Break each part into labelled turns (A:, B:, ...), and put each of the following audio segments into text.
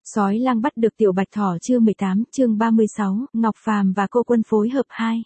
A: Sói lang bắt được tiểu bạch thỏ chương 18, chương 36, Ngọc Phàm và cô Quân phối hợp 2.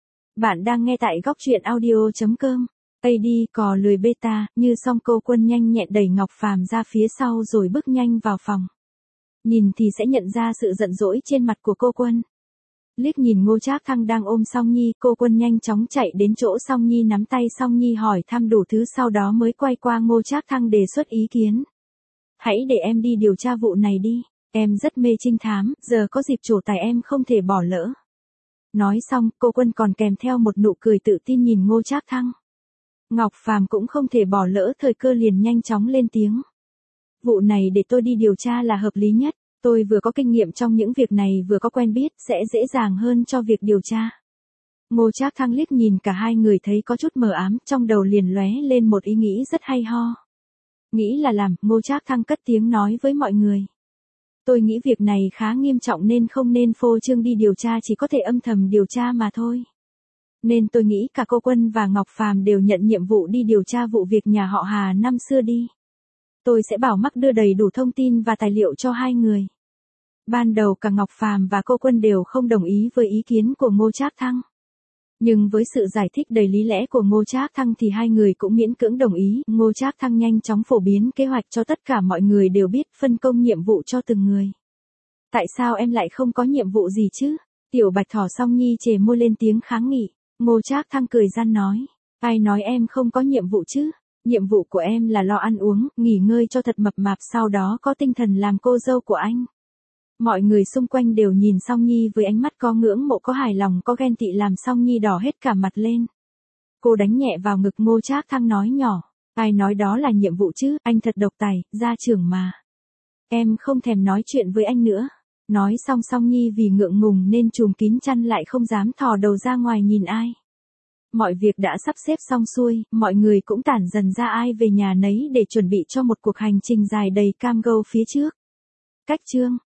A: Bạn đang nghe tại góc truyện audio.com. AD cò lười beta, như xong cô Quân nhanh nhẹn đẩy Ngọc Phàm ra phía sau rồi bước nhanh vào phòng. Nhìn thì sẽ nhận ra sự giận dỗi trên mặt của cô Quân. Liếc nhìn Ngô Trác Thăng đang ôm Song Nhi, cô Quân nhanh chóng chạy đến chỗ Song Nhi nắm tay Song Nhi hỏi thăm đủ thứ, sau đó mới quay qua Ngô Trác Thăng đề xuất ý kiến. Hãy để em đi điều tra vụ này đi. Em rất mê trinh thám, giờ có dịp trổ tài em không thể bỏ lỡ. Nói xong, cô Quân còn kèm theo một nụ cười tự tin nhìn Ngô Trác Thăng. Ngọc Phàm cũng không thể bỏ lỡ thời cơ, liền nhanh chóng lên tiếng. Vụ này để tôi đi điều tra là hợp lý nhất. Tôi vừa có kinh nghiệm trong những việc này vừa có quen biết, sẽ dễ dàng hơn cho việc điều tra. Ngô Trác Thăng liếc nhìn cả hai người thấy có chút mờ ám, trong đầu liền lóe lên một ý nghĩ rất hay ho. Nghĩ là làm, Ngô Trác Thăng cất tiếng nói với mọi người. Tôi nghĩ việc này khá nghiêm trọng nên không nên phô trương đi điều tra, chỉ có thể âm thầm điều tra mà thôi. Nên tôi nghĩ cả cô Quân và Ngọc Phàm đều nhận nhiệm vụ đi điều tra vụ việc nhà họ Hà năm xưa đi. Tôi sẽ bảo Mắc đưa đầy đủ thông tin và tài liệu cho hai người. Ban đầu cả Ngọc Phàm và cô Quân đều không đồng ý với ý kiến của Ngô Trác Thăng. Nhưng với sự giải thích đầy lý lẽ của Ngô Trác Thăng thì hai người cũng miễn cưỡng đồng ý. Ngô Trác Thăng nhanh chóng phổ biến kế hoạch cho tất cả mọi người đều biết, phân công nhiệm vụ cho từng người. Tại sao em lại không có nhiệm vụ gì chứ? Tiểu bạch thỏ Song Nhi chề môi lên tiếng kháng nghị. Ngô Trác Thăng cười gian nói. Ai nói em không có nhiệm vụ chứ? Nhiệm vụ của em là lo ăn uống, nghỉ ngơi cho thật mập mạp, sau đó có tinh thần làm cô dâu của anh. Mọi người xung quanh đều nhìn Song Nhi với ánh mắt có ngưỡng mộ, có hài lòng, có ghen tị, làm Song Nhi đỏ hết cả mặt lên. Cô đánh nhẹ vào ngực Ngô Trác Thăng nói nhỏ. Ai nói đó là nhiệm vụ chứ, anh thật độc tài, gia trưởng mà. Em không thèm nói chuyện với anh nữa. Nói xong Song Nhi vì ngượng ngùng nên trùm kín chăn lại, không dám thò đầu ra ngoài nhìn ai. Mọi việc đã sắp xếp xong xuôi, mọi người cũng tản dần ra ai về nhà nấy để chuẩn bị cho một cuộc hành trình dài đầy cam go phía trước. Cách chương